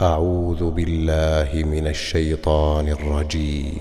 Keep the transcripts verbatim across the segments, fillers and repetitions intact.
أعوذ بالله من الشيطان الرجيم.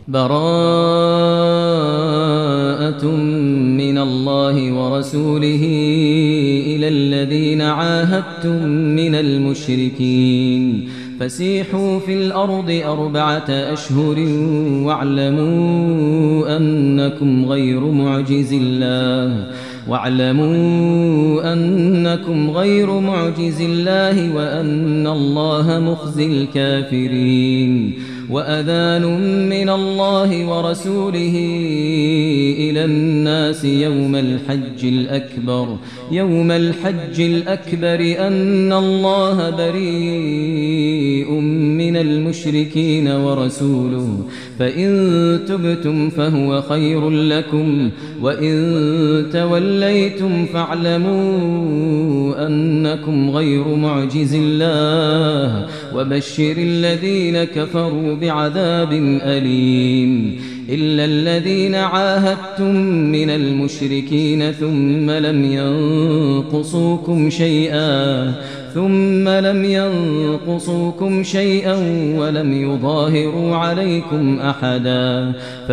براءة من الله ورسوله إلى الذين عاهدتم من المشركين فسيحوا في الأرض أربعة أشهر واعلموا أنكم غير معجز الله واعلموا أنكم غير معجز الله وأن الله مخزي الكافرين. وأذان من الله ورسوله إلى الناس يوم الحج الأكبر يوم الحج الأكبر أن الله بريء من المشركين ورسوله فإن تبتم فهو خير لكم وإن توليتم فاعلموا أنكم غير معجز الله وبشر الذين كفروا بعذاب أليم. إلا الذين عاهدتم من المشركين ثم لم ينقصوكم شيئا ثم لم ينقصوكم شيئا ولم يظاهروا عليكم أحدا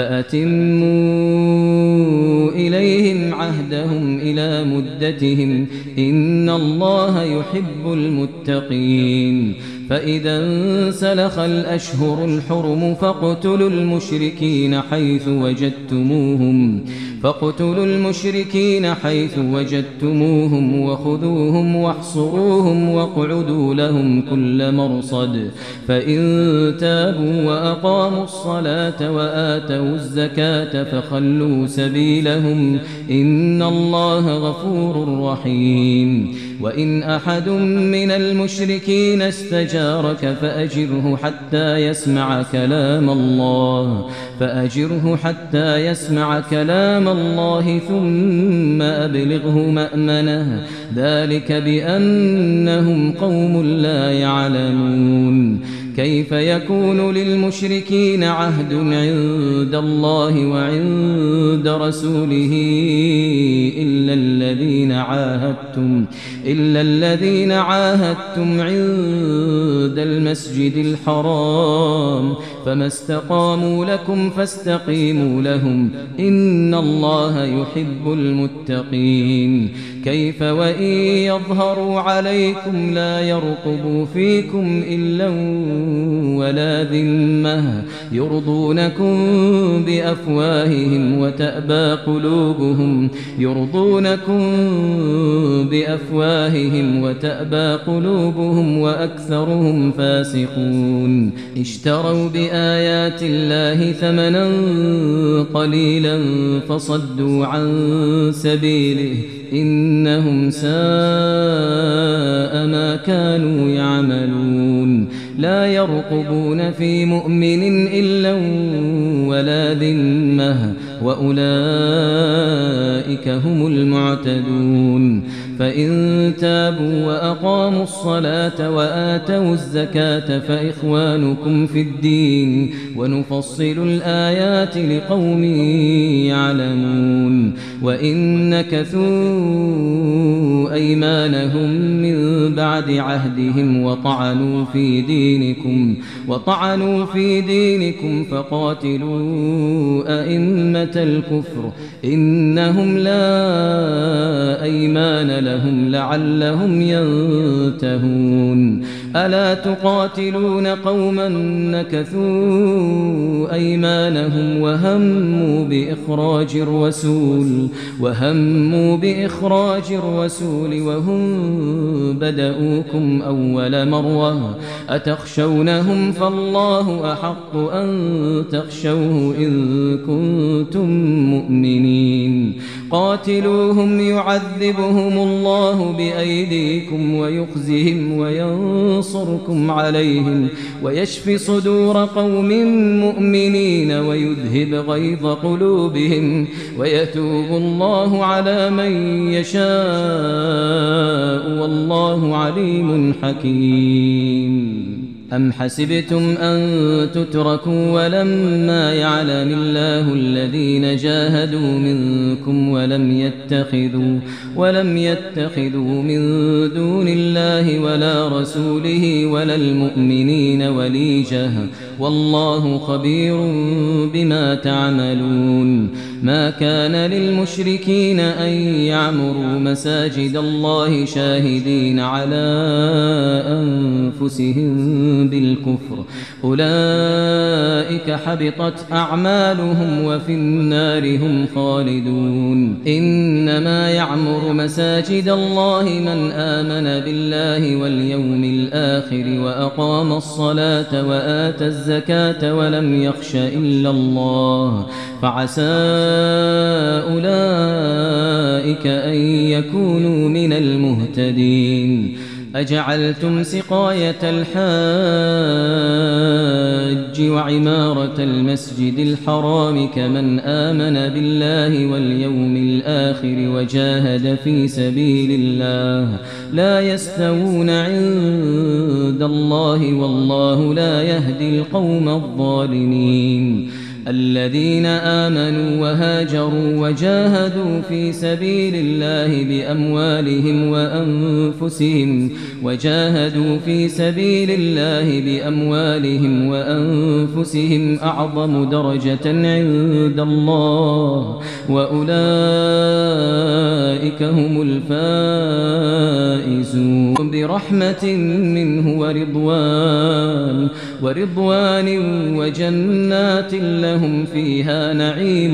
فأتموا إليهم عهدهم إلى مدتهم إن الله يحب المتقين. فإذا انسلخ الأشهر الحرم فاقتلوا المشركين حيث وجدتموهم فاقتلوا المشركين حيث وجدتموهم وخذوهم واحصروهم واقعدوا لهم كل مرصد. فإن تابوا وأقاموا الصلاة وآتوا الزكاة فخلوا سبيلهم إن الله غفور رحيم. وإن أحد من المشركين استجارك فأجره حتى يسمع كلام الله فأجره حتى يسمع كلام الله ثم أبلغه مأمنه ذلك بأنهم قوم لا يعلمون. كيف يكون للمشركين عهد عند الله وعند رسوله إلا الذين عاهدتم إلا الذين عاهدتم عند المسجد الحرام فما استقاموا لكم فاستقيموا لهم إن الله يحب المتقين. كيف وإن يظهروا عليكم لا يرقبوا فيكم إلا ولا ذمة يرضونكم بأفواههم وتأبى قلوبهم يرضونكم بأفواههم وتأبى قلوبهم وأكثرهم فاسقون. اشتروا بآيات الله ثمنا قليلا فصدوا عن سبيله إنهم ساء ما كانوا يعملون. لا يرقبون في مؤمن إلا ولا ذمة وأولئك هم المعتدون. فإن تابوا وأقاموا الصلاة وآتوا الزكاة فإخوانكم في الدين ونفصل الآيات لقوم يعلمون. وإن نكثوا أيمانهم من بعد عهدهم وطعنوا في دينكم وطعنوا في دينكم فقاتلوا أئمة الكفر إنهم لا أيمان لهم لعلهم ينتهون. ألا تقاتلون قوما نكثوا أيمانهم وهموا بإخراج الرسول وهموا بإخراج الرسول وهم بدؤوكم أول مرة أتخشونهم فالله أحق أن تخشوه إن كنتم مؤمنين. قاتلوهم يعذبهم الله بأيديكم ويخزهم وينصركم عليهم ويشفي صدور قوم مؤمنين ويذهب غيظ قلوبهم ويتوب الله على من يشاء والله عليم حكيم. أم حسبتم أن تتركوا ولما يعلم الله الذين جاهدوا منكم ولم يتخذوا ولم يتخذوا من دون الله ولا رسوله ولا المؤمنين وليجة والله خبير بما تعملون. ما كان للمشركين أن يعمروا مساجد الله شاهدين على أنفسهم بالكفر أولئك حبطت أعمالهم وفي النار هم خالدون. إنما يعمر مساجد الله من آمن بالله واليوم الآخر وأقام الصلاة وآتى الزكاة ولم يخش إلا الله فعسى أولئك أن يكونوا من المهتدين. أجعلتم سقاية الحاج وعمارة المسجد الحرام كمن آمن بالله واليوم الآخر وجاهد في سبيل الله لا يستوون عند الله والله لا يهدي القوم الظالمين. الذين آمنوا وهاجروا وجاهدوا في سبيل الله بأموالهم وأنفسهم وجاهدوا في سبيل الله بأموالهم وأنفسهم أعظم درجة عند الله وأولئك هم الفائزون. برحمة منه ورضوان ورضوان وجنات لهم فيها نعيم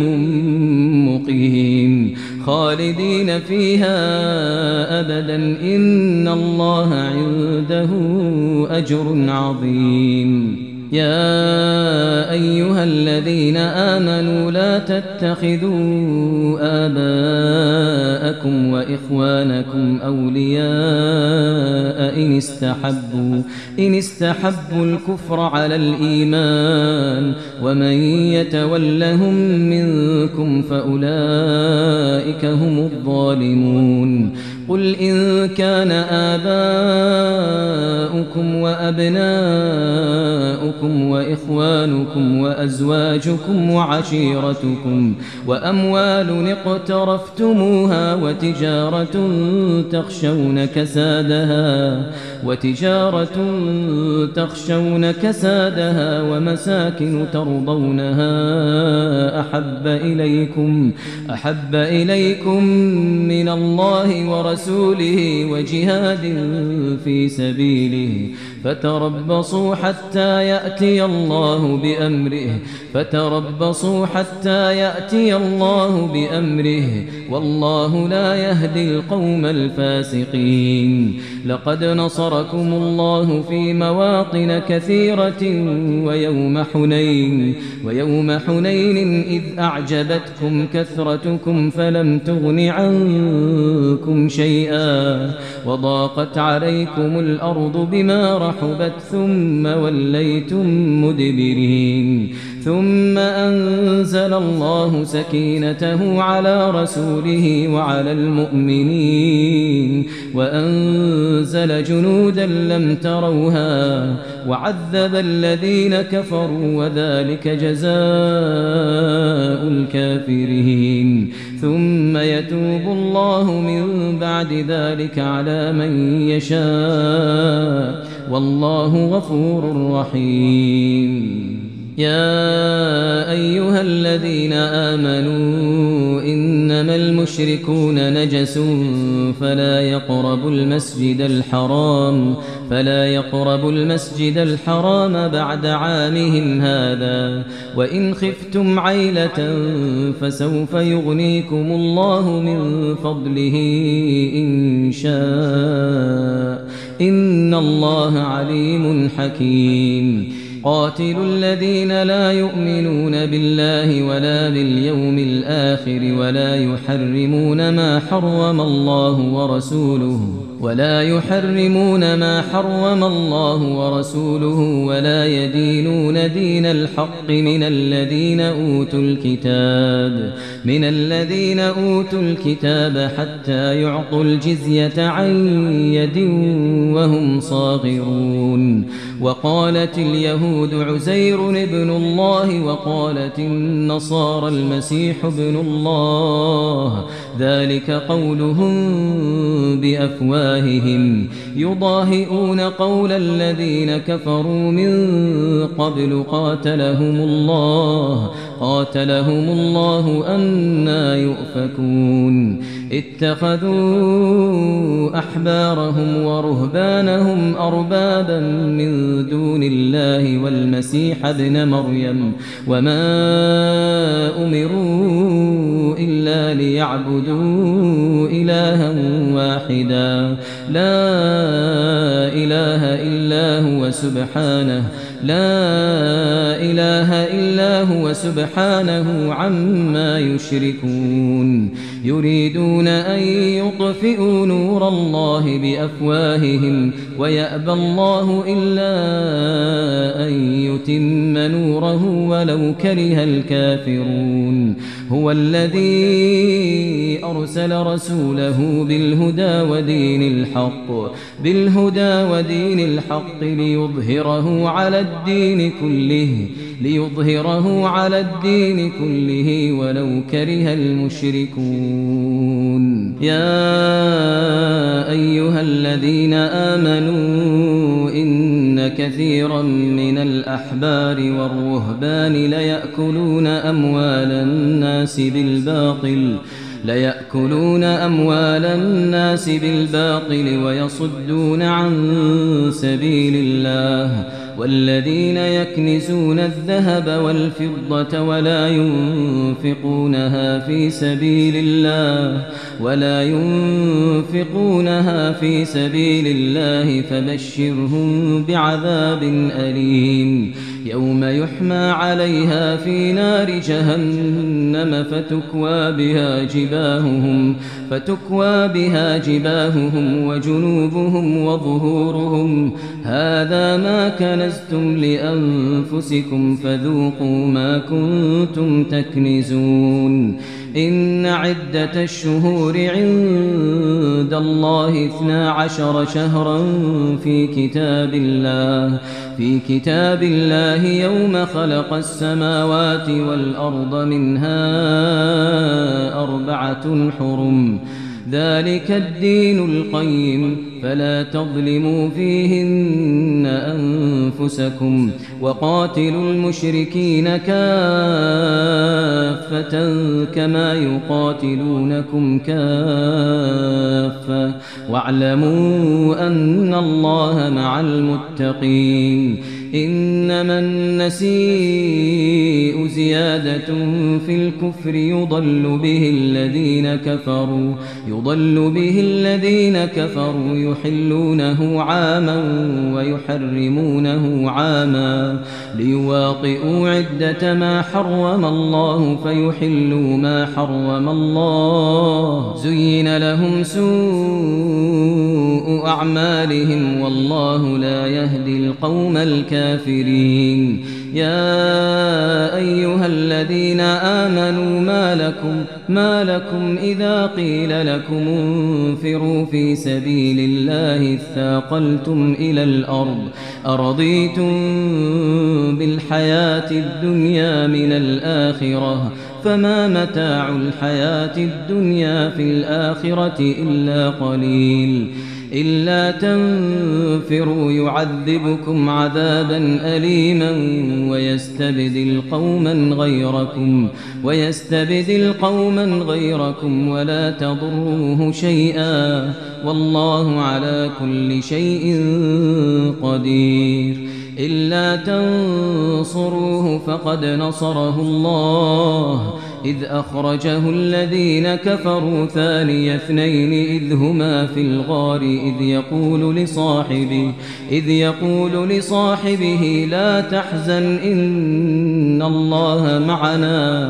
مقيم خالدين فيها أبدا إن الله عنده أجر عظيم. يا أيها الذين آمنوا لا تتخذوا آباءكم وإخوانكم أولياء إن استحبوا إن استحبوا الكفر على الإيمان ومن يتولهم منكم فأولئك هم الظالمون. قل إن كان آباؤكم وأبناؤكم وإخوانكم وأزواجكم وعشيرتكم وأموال اقترفتموها وتجارة تخشون كسادها وتجارة تخشون كسادها ومساكن ترضونها أحب إليكم أحب إليكم من الله ورسوله وجهاد في سبيله فتربصوا حتى يأتي الله بأمره فتربصوا حتى يأتي الله بأمره والله لا يهدي القوم الفاسقين. لقد نصركم الله في مواطن كثيرة ويوم حنين ويوم حنين إذ أعجبتكم كثرتكم فلم تغن عنكم شيئا وضاقت عليكم الأرض بما رحبت ثم وليتم مدبرين. ثم أنزل الله سكينته على رسوله وعلى المؤمنين وأنزل جنودا لم تروها وعذب الذين كفروا وذلك جزاء الكافرين. ثم يتوب الله من بعد ذلك على من يشاء والله غفور رحيم. يا أيها الذين آمنوا إنما المشركون نجس فلا يقربوا المسجد الحرام فلا يقربوا المسجد الحرام بعد عامهم هذا وإن خفتم عيلة فسوف يغنيكم الله من فضله إن شاء إن الله عليم حكيم. قاتلوا الذين لا يؤمنون بالله ولا باليوم الآخر ولا يحرمون ما حرم الله ورسوله ولا يحرمون ما حرم الله ورسوله ولا يدينون دين الحق من الذين أوتوا الكتاب من الذين أوتوا الكتاب حتى يعطوا الجزية عن يد وهم صاغرون. وقالت اليهود عزير ابن الله وقالت النصارى المسيح ابن الله ذلك قولهم بأفواههم يضاهئون قول الذين كفروا من قبل قاتلهم الله قاتلهم الله أنى يؤفكون. اتخذوا أحبارهم ورهبانهم أربابا من دون الله والمسيح ابن مريم وما أمروا إلا ليعبدوا إلها واحدا لا إله إلا هو سبحانه لا إله إلا هو سبحانه عما يشركون. يريدون أن يطفئوا نور الله بأفواههم ويأبى الله إلا أن يتم نوره ولو كره الكافرون. هو الذي أرسل رسوله بالهدى ودين الحق بالهدى ودين الحق ليظهره على الدين كله ليظهره على الدين كله ولو كره المشركون. يا أيها الذين آمنوا إن كثيرا من الأحبار والرهبان ليأكلون أموال الناس بالباطل ليأكلون أموال الناس بالباطل ويصدون عن سبيل الله والذين يكنزون الذهب والفضة ولا ينفقونها في سبيل الله ولا ينفقونها في سبيل الله فبشرهم بعذاب أليم. يوم يحمى عليها في نار جهنم فتكوى بها جباههم فتكوى بها جباههم وجنوبهم وظهورهم هذا ما كنزتم لأنفسكم فذوقوا ما كنتم تكنزون. إن عدة الشهور عند الله اثنا عشر شهرا في كتاب الله في كتاب الله يوم خلق السماوات والأرض منها أربعة حرم ذلك الدين القيم فلا تظلموا فيهن أنفسكم وقاتلوا المشركين كافة كما يقاتلونكم كافة واعلموا أن الله مع المتقين. إنما النسيء زيادة في الكفر يضل به الذين كفروا يضل به الذين كفروا يحلونه عاما ويحرمونه عاما ليواطئوا عدة ما حرم الله فيحلوا ما حرم الله. زين لهم سوء أعمالهم والله لا يهدي القوم الكافرين. يا أيها الذين آمنوا ما لكم ما لكم إذا قيل لكم انفروا في سبيل الله اثاقلتم إلى الأرض أرضيتم بالحياة الدنيا من الآخرة فما متاع الحياة الدنيا في الآخرة إلا قليل. إلا تنفروا يعذبكم عذابا أليما ويستبدل قوما غيركم ويستبدل قوما غيركم ولا تضروه شيئا والله على كل شيء قدير. إلا تنصروه فقد نصره الله إذ أخرجه الذين كفروا ثاني اثنين إذ هما في الغار إذ يقول لصاحبه إذ يقول لصاحبه لا تحزن إن الله معنا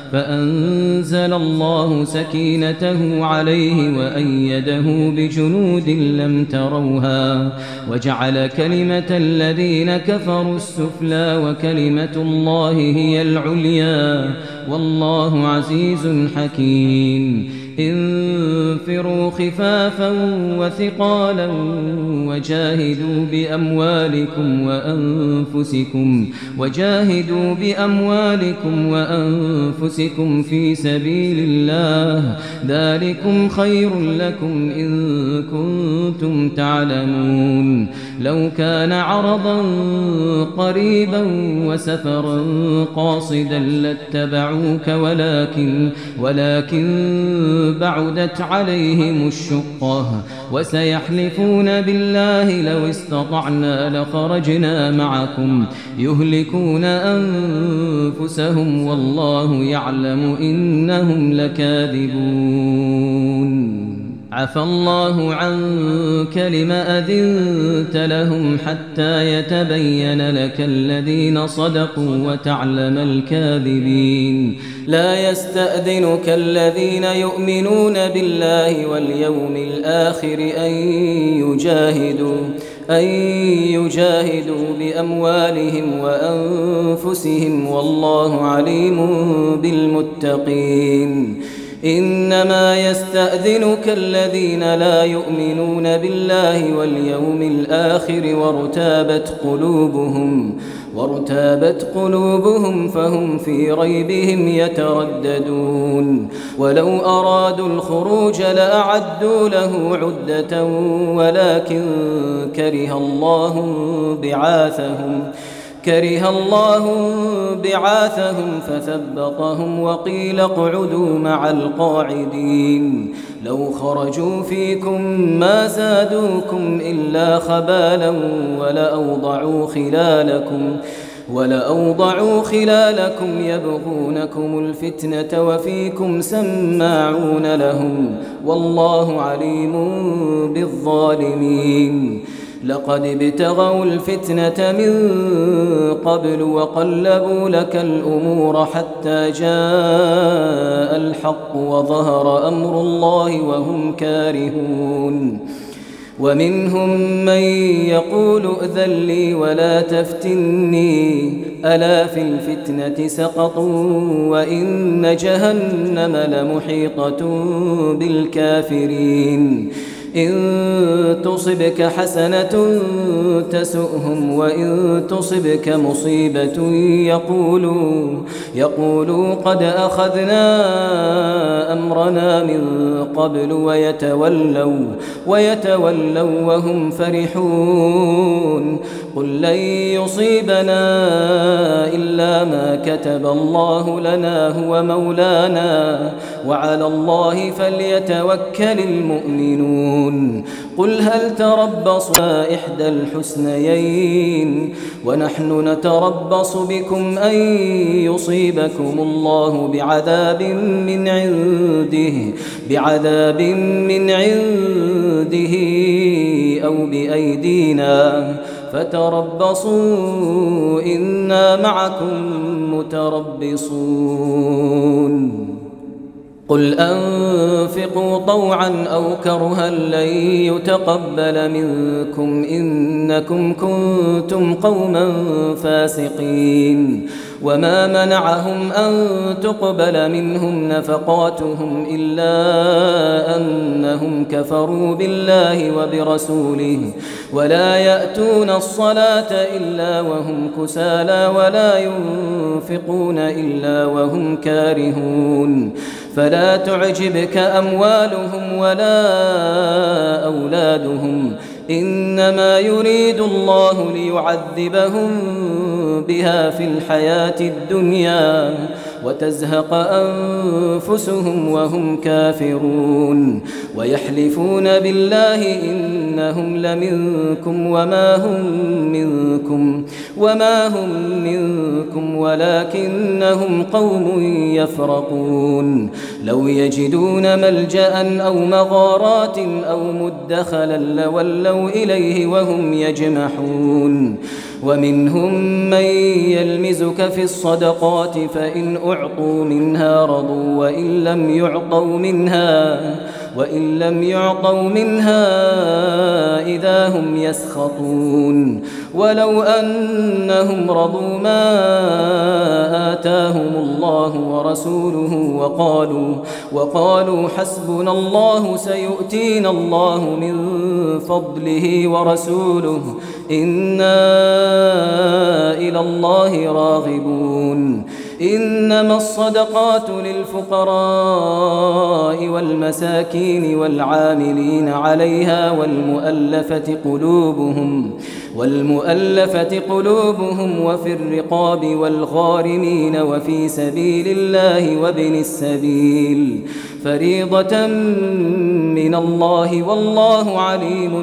فأنزل الله سكينته عليه وأيده بجنود لم تروها وجعل كلمة الذين كفروا السفلى وكلمة الله هي العليا والله عزيز حكيم انفروا خفافا وثقالا وجاهدوا بأموالكم وأنفسكم وجاهدوا بأموالكم وأنفسكم في سبيل الله ذلكم خير لكم إن كنتم تعلمون لو كان عرضا قريبا وسفرا قاصدا لاتبعوك ولكن ولكن بعدت عليهم الشقة وسيحلفون بالله لو استطعنا لخرجنا معكم يهلكون أنفسهم والله يعلم إنهم لكاذبون عفى الله عنك لم أذنت لهم حتى يتبين لك الذين صدقوا وتعلم الكاذبين لا يستأذنك الذين يؤمنون بالله واليوم الآخر أن يجاهدوا أن يجاهدوا بأموالهم وأنفسهم والله عليم بالمتقين إنما يستأذنك الذين لا يؤمنون بالله واليوم الآخر وارتابت قلوبهم وارتابت قلوبهم فهم في ريبهم يترددون ولو أرادوا الخروج لأعدوا له عدة ولكن كره الله بعاثهم كره الله بعاثهم فثبطهم وقيل اقعدوا مع القاعدين لو خرجوا فيكم ما زادوكم إلا خبالا ولأوضعوا خلالكم ولأوضعوا خلالكم يبغونكم الفتنة وفيكم سماعون لهم والله عليم بالظالمين لقد ابتغوا الفتنة من قبل وقلبوا لك الأمور حتى جاء الحق وظهر أمر الله وهم كارهون ومنهم من يقول ائذن لي ولا تفتني ألا في الفتنة سقطوا وإن جهنم لمحيطة بالكافرين إن تصبك حسنة تسؤهم وإن تصبك مصيبة يقولوا يقولوا قد أخذنا أمرنا من قبل ويتولوا ويتولوا وهم فرحون قل لن يصيبنا إلا ما كتب الله لنا هو مولانا وعلى الله فليتوكل المؤمنون قل هل تربصوا إحدى الحسنيين ونحن نتربص بكم أن يصيبكم الله بعذاب من عنده بعذاب من عنده أو بأيدينا فتربصوا إنا معكم متربصون قل أنفقوا طوعا أو كرها لن يتقبل منكم إنكم كنتم قوما فاسقين وما منعهم أن تقبل منهم نفقاتهم إلا أنهم كفروا بالله وبرسوله ولا يأتون الصلاة إلا وهم كسالى ولا ينفقون إلا وهم كارهون فلا تعجبك أموالهم ولا أولادهم إنما يريد الله ليعذبهم بها في الحياة الدنيا وتزهق أنفسهم وهم كافرون ويحلفون بالله إنهم لمنكم وما هم منكم وما هم منكم ولكنهم قوم يفرقون لو يجدون ملجأ أو مغارات أو مدخلا لولوا إليه وهم يجمحون ومنهم من يلمزك في الصدقات فإن أعطوا منها رضوا وإن لم يعطوا منها وإن لم يعطوا منها إذا هم يسخطون ولو أنهم رضوا ما آتاهم الله ورسوله وقالوا, وقالوا حسبنا الله سيؤتينا الله من فضله ورسوله إنا إلى الله راغبون إنما الصدقات للفقراء والمساكين والعاملين عليها والمؤلفة قلوبهم والمؤلفة قلوبهم وفي الرقاب والغارمين وفي سبيل الله وابن السبيل فريضة من الله والله عليم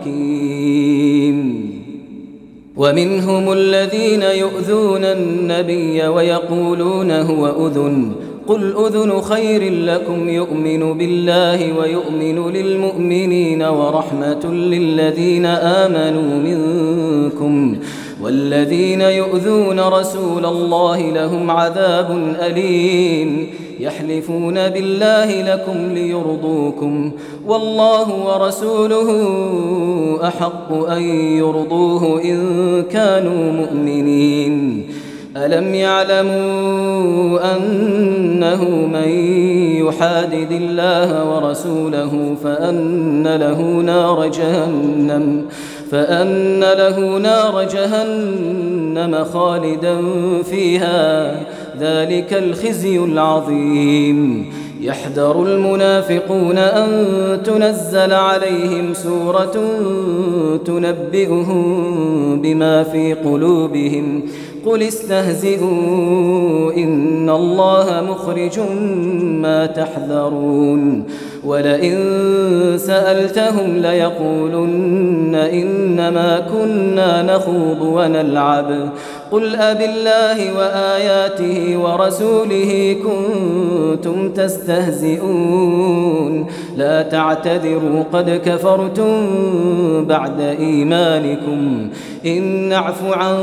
حكيم. ومنهم الذين يؤذون النبي ويقولون هو أذن قل أذن خير لكم يؤمن بالله ويؤمن للمؤمنين ورحمة للذين آمنوا منكم والذين يؤذون رسول الله لهم عذاب أليم يحلفون بالله لكم ليرضوكم والله ورسوله أحق أن يرضوه إن كانوا مؤمنين. ألم يعلموا أنه من يحادد الله ورسوله فأن له نار جهنم فأن له نار جهنم خالدا فيها ذلك الخزي العظيم. يحذر المنافقون أن تنزل عليهم سورة تنبئهم بما في قلوبهم قل استهزئوا إن الله مخرج ما تحذرون ولئن سألتهم ليقولن إنما كنا نخوض ونلعب قل أبالله وآياته ورسوله كنتم تستهزئون لا تعتذروا قد كفرتم بعد إيمانكم إن نعف عن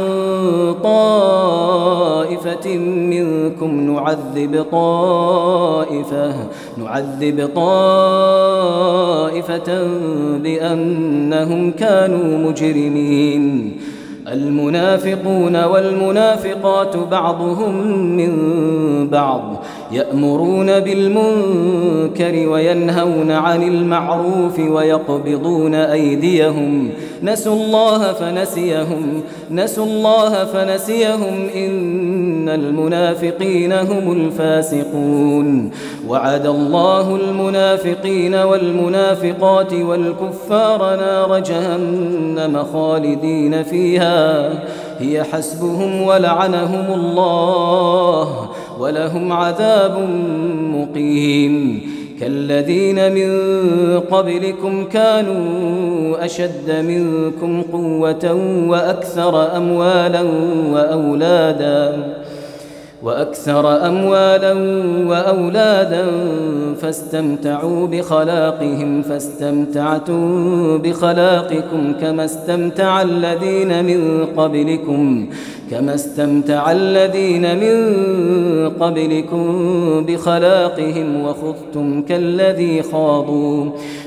طائفة منكم نعذب طائفة نعذب طائفة بأنهم كانوا مجرمين. المنافقون والمنافقات بعضهم من بعض يأمرون بالمنكر وينهون عن المعروف ويقبضون أيديهم نسوا الله فنسيهم نسوا الله فنسيهم إن المنافقين هم الفاسقون. وعد الله المنافقين والمنافقات والكفار نار جهنم خالدين فيها هي حسبهم ولعنهم الله ولهم عذاب مقيم. كالذين من قبلكم كانوا أشد منكم قوة وأكثر أموالا وأولادا وأكثر أموالا وأولادا فاستمتعوا بخلاقهم فاستمتعتم بخلاقكم كما استمتع الذين من قبلكم كما استمتع الذين من قبلكم بخلاقهم وخضتم كالذي خاضوا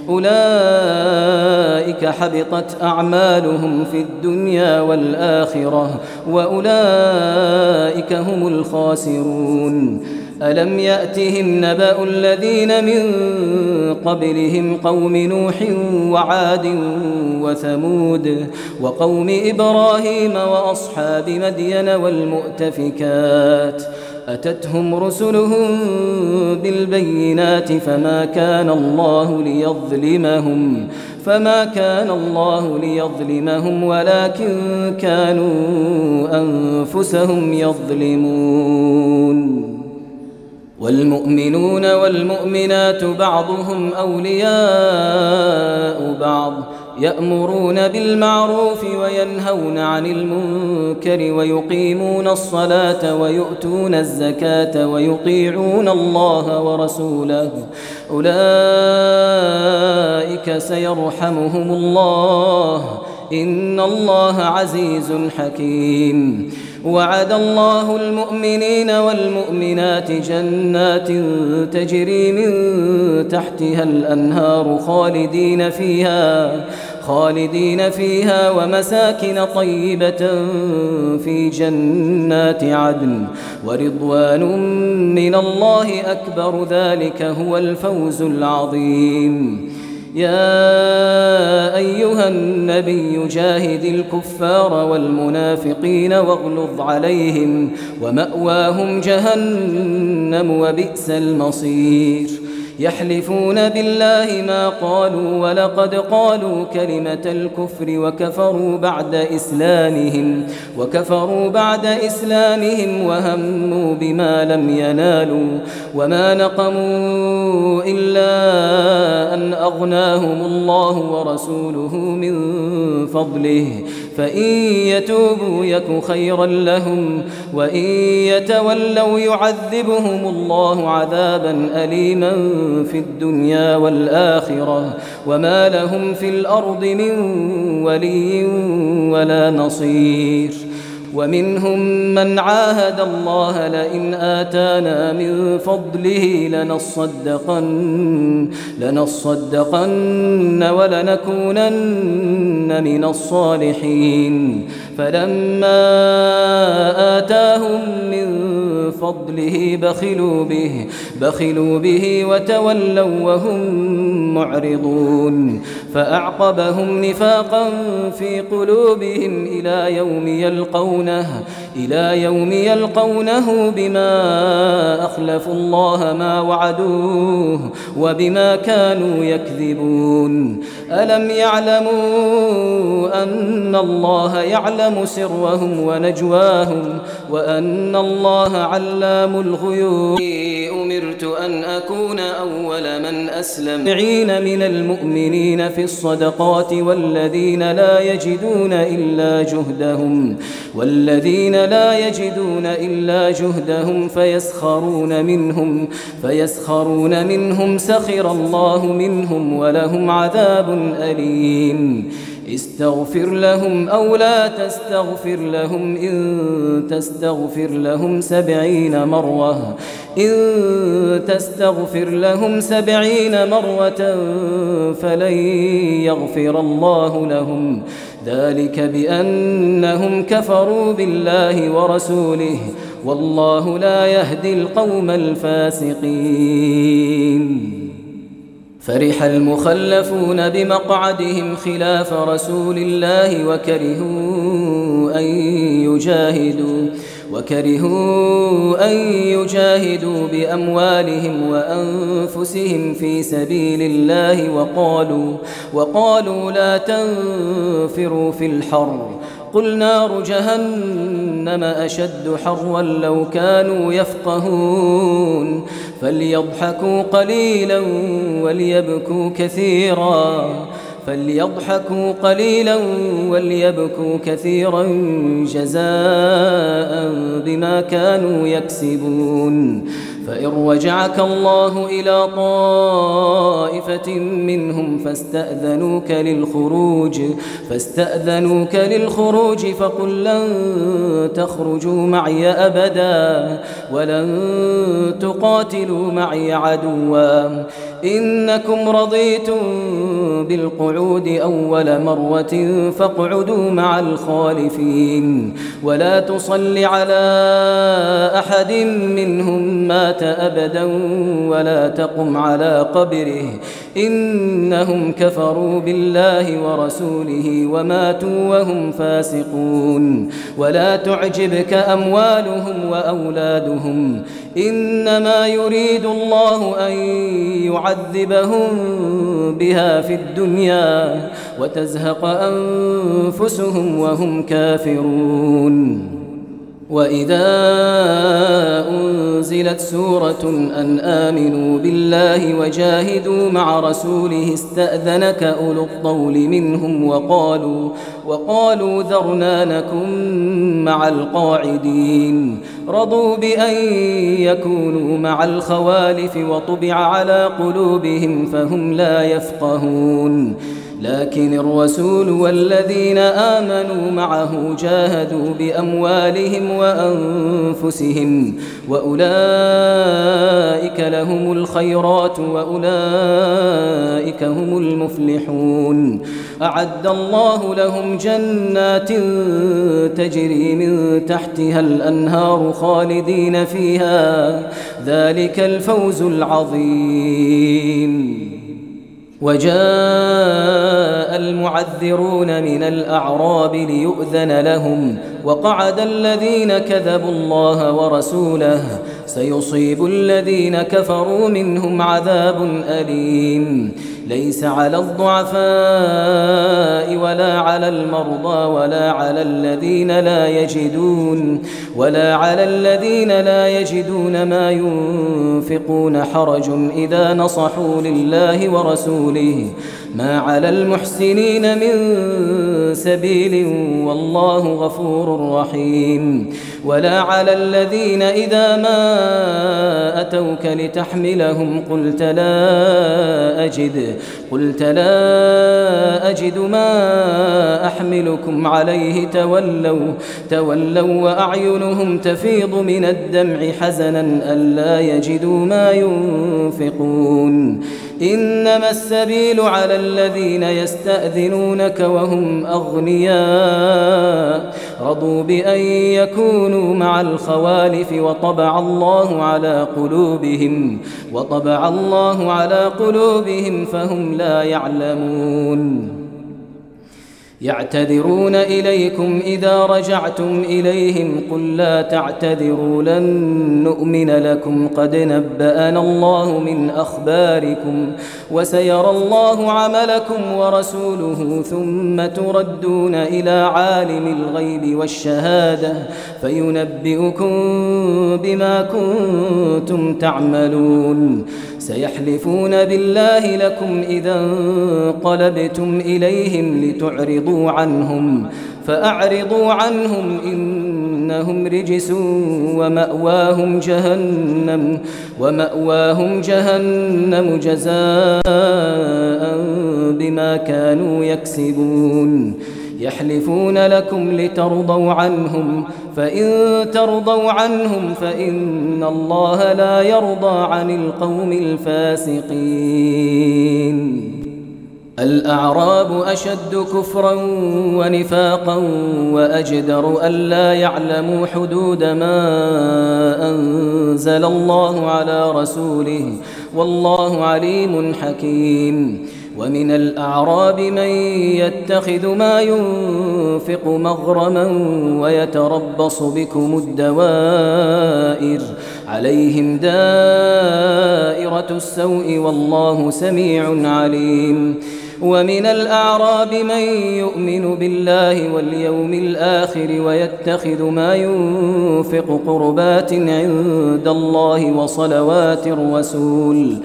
أولئك حبطت أعمالهم في الدنيا والآخرة وأولئك هم الخاسرون. ألم يأتهم نبأ الذين من قبلهم قوم نوح وعاد وثمود وقوم إبراهيم وأصحاب مدين والمؤتفكات أتتهم رسلهم بالبينات فما كان الله ليظلمهم فما كان الله ليظلمهم ولكن كانوا أنفسهم يظلمون. والمؤمنون والمؤمنات بعضهم أولياء بعض يأمرون بالمعروف وينهون عن المنكر ويقيمون الصلاة ويؤتون الزكاة ويطيعون الله ورسوله أولئك سيرحمهم الله إن الله عزيز حكيم. وعد الله المؤمنين والمؤمنات جنات تجري من تحتها الأنهار خالدين فيها خالدين فيها ومساكن طيبة في جنات عدن ورضوان من الله أكبر، ذلك هو الفوز العظيم. يا أيها النبي جاهد الكفار والمنافقين واغلظ عليهم ومأواهم جهنم وبئس المصير. يحلفون بالله ما قالوا ولقد قالوا كلمة الكفر وكفروا بعد إسلامهم وكفروا بعد إسلامهم وهموا بما لم ينالوا وما نقموا إلا أن أغناهم الله ورسوله من فضله، فإن يتوبوا يك خيرا لهم وإن يتولوا يعذبهم الله عذابا أليما في الدنيا والآخرة وما لهم في الأرض من ولي ولا نصير. ومنهم من عاهد الله لئن آتانا من فضله لنصدقن لنصدقن ولنكونن من الصالحين، فلما آتاهم من فضله بخلوا به بخلوا به وتولوا وهم معرضون، فأعقبهم نفاقا في قلوبهم إلى يوم يلقونه إلى يوم يلقونه بما أخلفوا الله ما وعدوه وبما كانوا يكذبون. ألم يعلموا أن الله يعلم سرهم ونجواهم وأن الله علام الغيوب. أمرت أن أكون أول من أسلم من المؤمنين في الصدقات والذين لا يجدون إلا جهدهم والذين لا يجدون إلا جهدهم فيسخرون منهم فيسخرون منهم سخر الله منهم ولهم عذاب أليم. استغفر لهم أو لا تستغفر لهم إن تستغفر لهم سبعين مرة إن تستغفر لهم سبعين مرة فلن يغفر الله لهم، ذلك بأنهم كفروا بالله ورسوله والله لا يهدي القوم الفاسقين. فرح المخلفون بمقعدهم خلاف رسول الله وكرهوا أن يجاهدوا وكرهوا أن يجاهدوا بأموالهم وأنفسهم في سبيل الله وقالوا وقالوا لا تنفروا في الحر، قل نار جهنم أشد حرا لو كانوا يفقهون، فليضحكوا قليلا وليبكوا كثيرا فليضحكوا قليلا وليبكوا كثيرا جزاء بما كانوا يكسبون. فإن رجعك الله إلى طائفة منهم فاستأذنوك للخروج فاستأذنوك للخروج فقل لن تخرجوا معي أبدا ولن تقاتلوا معي عدوا، إنكم رضيتم بالقعود أول مرة فاقعدوا مع الخالفين، ولا تصل على أحد منهم مات أبدا ولا تقم على قبره، إنهم كفروا بالله ورسوله وماتوا وهم فاسقون. ولا تعجبك أموالهم وأولادهم، إنما يريد الله أن يعذبهم بها في الدنيا وتزهق أنفسهم وهم كافرون. وإذا أنزلت سورة أن آمنوا بالله وجاهدوا مع رسوله استأذنك أولو الطول منهم وقالوا وقالوا ذرنا نكن مع القاعدين، رضوا بأن يكونوا مع الخوالف وطبع على قلوبهم فهم لا يفقهون. لكن الرسول والذين آمنوا معه جاهدوا بأموالهم وأنفسهم وأولئك لهم الخيرات وأولئك هم المفلحون. أعد الله لهم جنات تجري من تحتها الأنهار خالدين فيها، ذلك الفوز العظيم. وجاء المعذرون من الأعراب ليؤذن لهم، وقعد الذين كذبوا الله ورسوله، سيصيب الذين كفروا منهم عذاب أليم. ليس على الضعفاء ولا على المرضى ولا على الذين لا يجدون ولا على الذين لا يجدون ما ينفقون حرج إذا نصحوا لله ورسوله، ما على المحسنين من سبيل والله غفور رحيم. ولا على الذين إذا ما أتوك لتحملهم قلت لا أجد قلت لا أجد ما أحملكم عليه تولوا تولوا وأعينهم تفيض من الدمع حزنا ألا يجدوا ما ينفقون. إنما السبيل على الذين يستأذنونك وهم أغنياء رضوا بأن يكونوا مع الخوالف وطبع الله على قلوبهم وطبع الله على قلوبهم فهم لا يعلمون. يعتذرون إليكم إذا رجعتم إليهم قل لا تعتذروا لن نؤمن لكم قد نبأنا الله من أخباركم وسيرى الله عملكم ورسوله ثم تردون إلى عالم الغيب والشهادة فينبئكم بما كنتم تعملون. سيحلفون بالله لكم إذا انقلبتم إليهم لتعرضوا عنهم فأعرضوا عنهم إنهم رجس ومأواهم جهنم ومأواهم جهنم جزاء بما كانوا يكسبون. يحلفون لكم لترضوا عنهم فإن ترضوا عنهم فإن الله لا يرضى عن القوم الفاسقين. الأعراب أشد كفرا ونفاقا وأجدر ألا يعلموا حدود ما أنزل الله على رسوله والله عليم حكيم. ومن الأعراب من يتخذ ما ينفق مغرما ويتربص بكم الدوائر عليهم دائرة السوء والله سميع عليم. ومن الأعراب من يؤمن بالله واليوم الآخر ويتخذ ما ينفق قربات عند الله وصلوات الرسول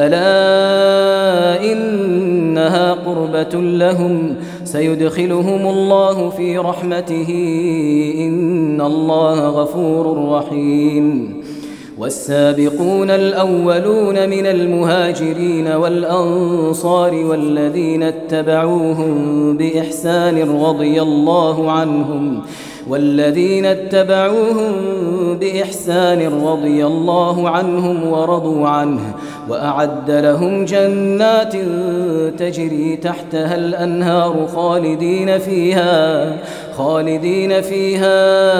ألا إنها قربة لهم سيدخلهم الله في رحمته إن الله غفور رحيم. والسابقون الأولون من المهاجرين والأنصار والذين اتبعوهم بإحسان رضي الله عنهم والذين اتبعوهم بإحسان رضي الله عنهم ورضوا عنه وأعد لهم جنات تجري تحتها الأنهار خالدين فيها خالدين فيها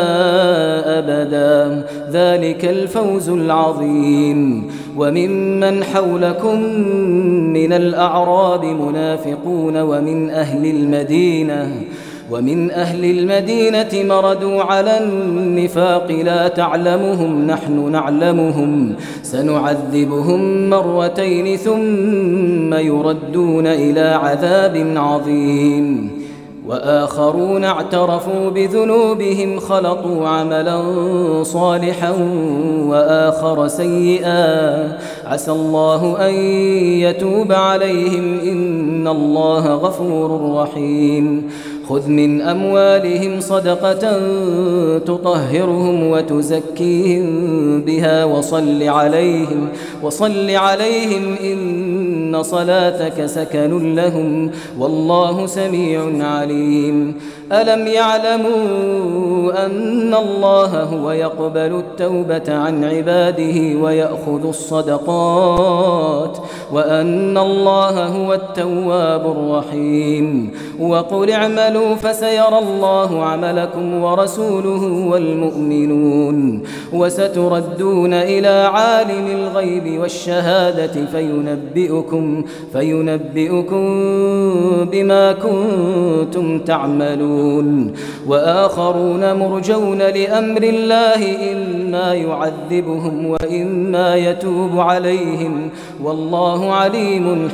أبدا ذلك الفوز العظيم. وممن حولكم من الأعراب منافقون ومن أهل المدينة ومن أهل المدينة مردوا على النفاق لا تعلمهم نحن نعلمهم سنعذبهم مرتين ثم يردون إلى عذاب عظيم. وآخرون اعترفوا بذنوبهم خلطوا عملا صالحا وآخر سيئا عسى الله أن يتوب عليهم إن الله غفور رحيم. خذ من أموالهم صدقة تطهرهم وتزكيهم بها وصل عليهم وصل عليهم إن إن صلاتك سكن لهم والله سميع عليم ألم يعلموا أن الله هو يقبل التوبة عن عباده ويأخذ الصدقات وأن الله هو التواب الرحيم وقل اعملوا فسيرى الله عملكم ورسوله والمؤمنون وستردون إلى عالم الغيب والشهادة فينبئكم, فينبئكم بما كنتم تعملون وآخرون مرجون لأمر الله إما يعذبهم وإما يتوب عليهم والله عليم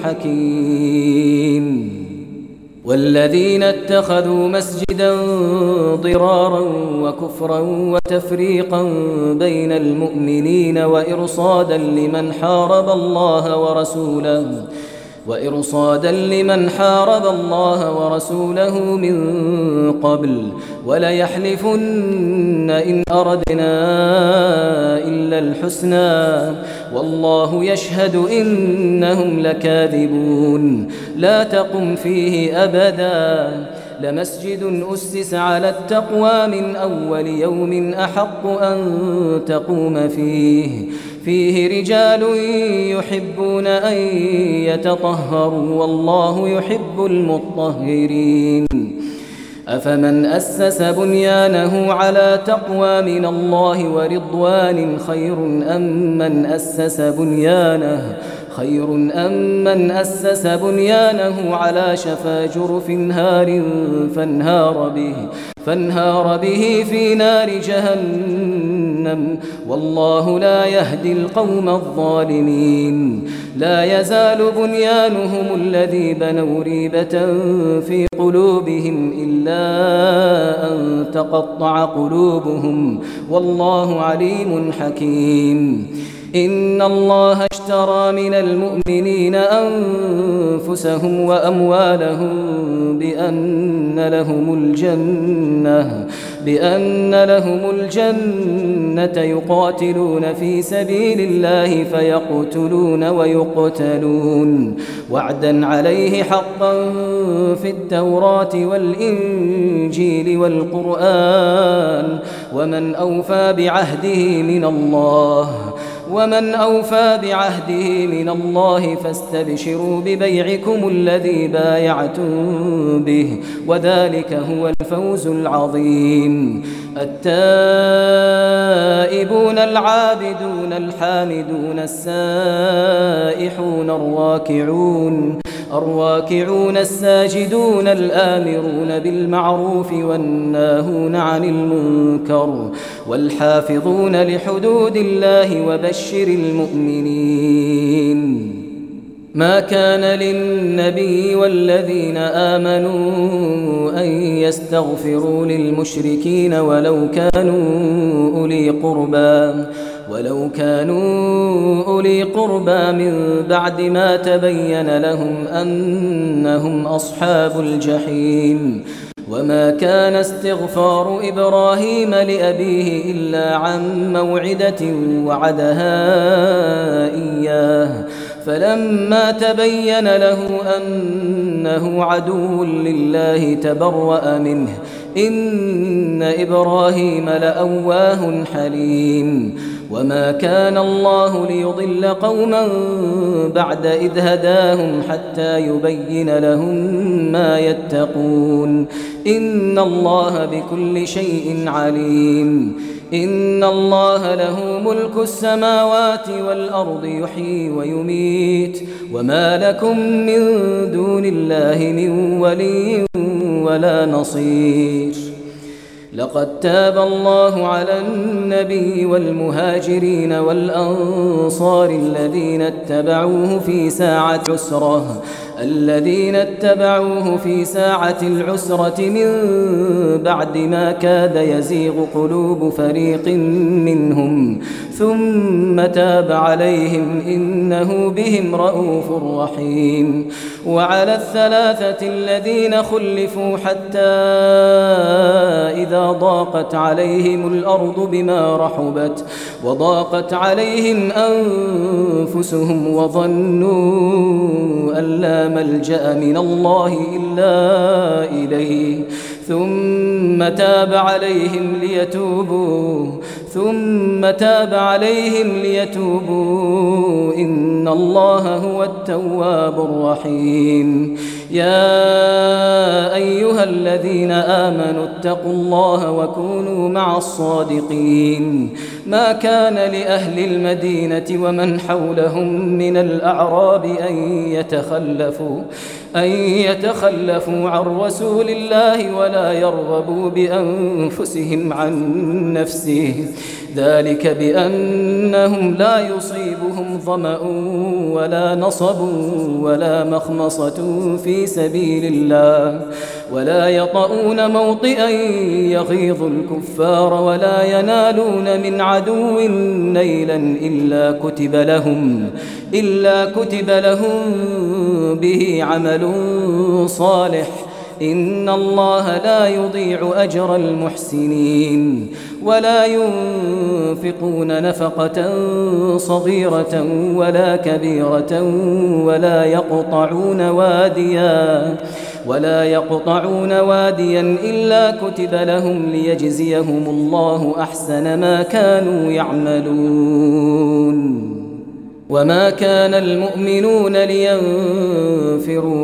حكيم والذين اتخذوا مسجدا ضرارا وكفرا وتفريقا بين المؤمنين وإرصادا لمن حارب الله ورسوله وإرصادا لمن حارب الله ورسوله من قبل وليحلفن إن أردنا إلا الحسنى والله يشهد إنهم لكاذبون لا تقم فيه أبدا لمسجد أسس على التقوى من أول يوم أحق أن تقوم فيه فيه رجال يحبون أن يتطهروا والله يحب المطهرين أفمن أسس بنيانه على تقوى من الله ورضوان خير أم من أسس بنيانه خير أم من أسس بنيانه على شفا جرف هار فانهار به فانهار به في نار جهنم والله لا يهدي القوم الظالمين لا يزال بنيانهم الذي بنوا ريبة في قلوبهم إلا أن تقطع قلوبهم والله عليم حكيم إن الله اشترى من المؤمنين أنفسهم وأموالهم بأن لهم الجنة بأن لهم الجنة يقاتلون في سبيل الله فيقتلون ويقتلون وعدا عليه حقا في التوراة والإنجيل والقرآن ومن أوفى بعهده من الله ومن أوفى بعهده من الله فاستبشروا ببيعكم الذي بايعتم به وذلك هو الفوز العظيم التائبون العابدون الحامدون السائحون الراكعون الراكعون الساجدون الآمرون بالمعروف والناهون عن المنكر والحافظون لحدود الله وبشر المؤمنين ما كان للنبي والذين آمنوا أن يستغفروا للمشركين ولو كانوا أولي قربى ولو كانوا أولي قربى من بعد ما تبين لهم أنهم أصحاب الجحيم وما كان استغفار إبراهيم لأبيه إلا عن موعدة وعدها إياه فلما تبين له أنه عدو لله تبرأ منه إن إبراهيم لأواه حليم وما كان الله ليضل قوما بعد إذ هداهم حتى يبين لهم ما يتقون إن الله بكل شيء عليم إن الله له ملك السماوات والأرض يحيي ويميت وما لكم من دون الله من ولي ولا نصير لقد تاب الله على النبي والمهاجرين والأنصار الذين اتبعوه في ساعة عسرة الذين اتبعوه في ساعة العسرة من بعد ما كاد يزيغ قلوب فريق منهم ثم تاب عليهم إنه بهم رءوف رحيم. وعلى الثلاثة الذين خلفوا حتى إذا ضاقت عليهم الأرض بما رحبت وضاقت عليهم أنفسهم وظنوا أن لا ملجأ من الله إلا إليه ثم تاب عليهم ليتوبوا ثم تاب عليهم ليتوبوا إن الله هو التواب الرحيم. يا أيها الذين آمنوا اتقوا الله وكونوا مع الصادقين. ما كان لأهل المدينة ومن حولهم من الأعراب أن يتخلفوا أن يتخلفوا عن رسول الله ولا يرغبوا بأنفسهم عن نفسه ذلك بأنهم لا يصيبهم ظمأ ولا نصب ولا مخمصة في سبيل الله ولا يطؤون موطئا يغيظ الكفار ولا ينالون من عدو نيلا إلا كتب لهم إلا كتب لهم به عمل صالح إن الله لا يضيع أجر المحسنين. ولا ينفقون نفقة صغيرة ولا كبيرة ولا يقطعون واديا ولا يقطعون واديا إلا كتب لهم ليجزيهم الله أحسن ما كانوا يعملون. وما كان المؤمنون لينفروا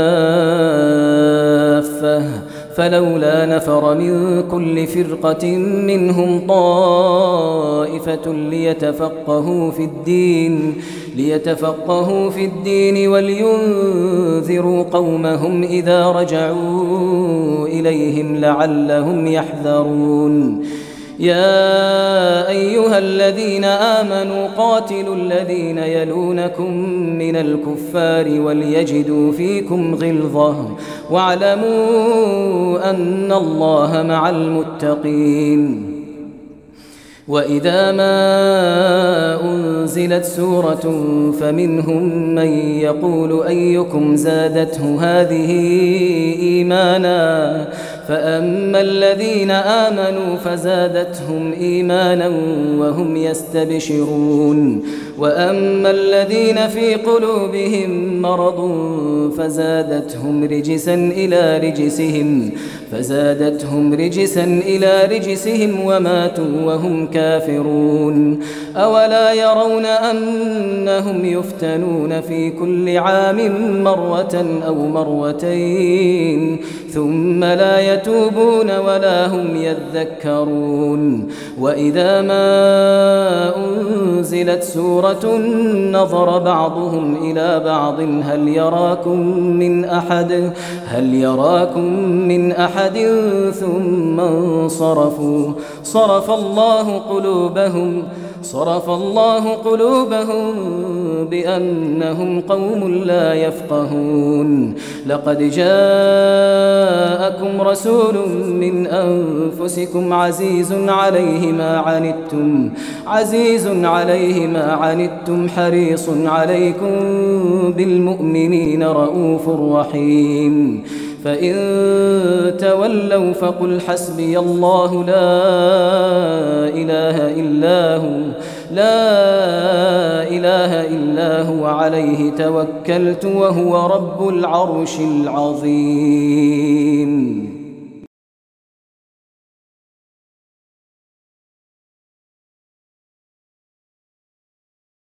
كافة فلولا نفر من كل فرقة منهم طائفة ليتفقهوا في الدين ليتفقهوا في الدين ولينذروا قومهم إذا رجعوا إليهم لعلهم يحذرون. يا أيها الذين آمنوا قاتلوا الذين يلونكم من الكفار وليجدوا فيكم غلظة واعلموا أن الله مع المتقين. وإذا ما أنزلت سورة فمنهم من يقول أيكم زادته هذه إيمانا فأما الذين آمنوا فزادتهم إيمانا وهم يستبشرون وأما الذين في قلوبهم مرض فزادتهم رجسا إلى رجسهم فزادتهم رجسا إلى رجسهم وماتوا وهم كافرون. أولا يرون أنهم يفتنون في كل عام مرة أو مرتين ثم لا يتوبون ولا هم يذكرون. وإذا ما أنزلت سورة نظر بعضهم إلى بعض هل يراكم من أحد هل يراكم من أحد ثم انصرفوا صرف الله قلوبهم صرف الله قلوبهم بأنهم قوم لا يفقهون. لقد جاءكم رسول من أنفسكم عزيز عليه ما عنتم عزيز عليه ما عنتم حريص عليكم بالمؤمنين رؤوف رحيم. فإن تولوا فقل حسبي الله لا إله إلا هو لا إله إلا هو عليه توكلت وهو رب العرش العظيم.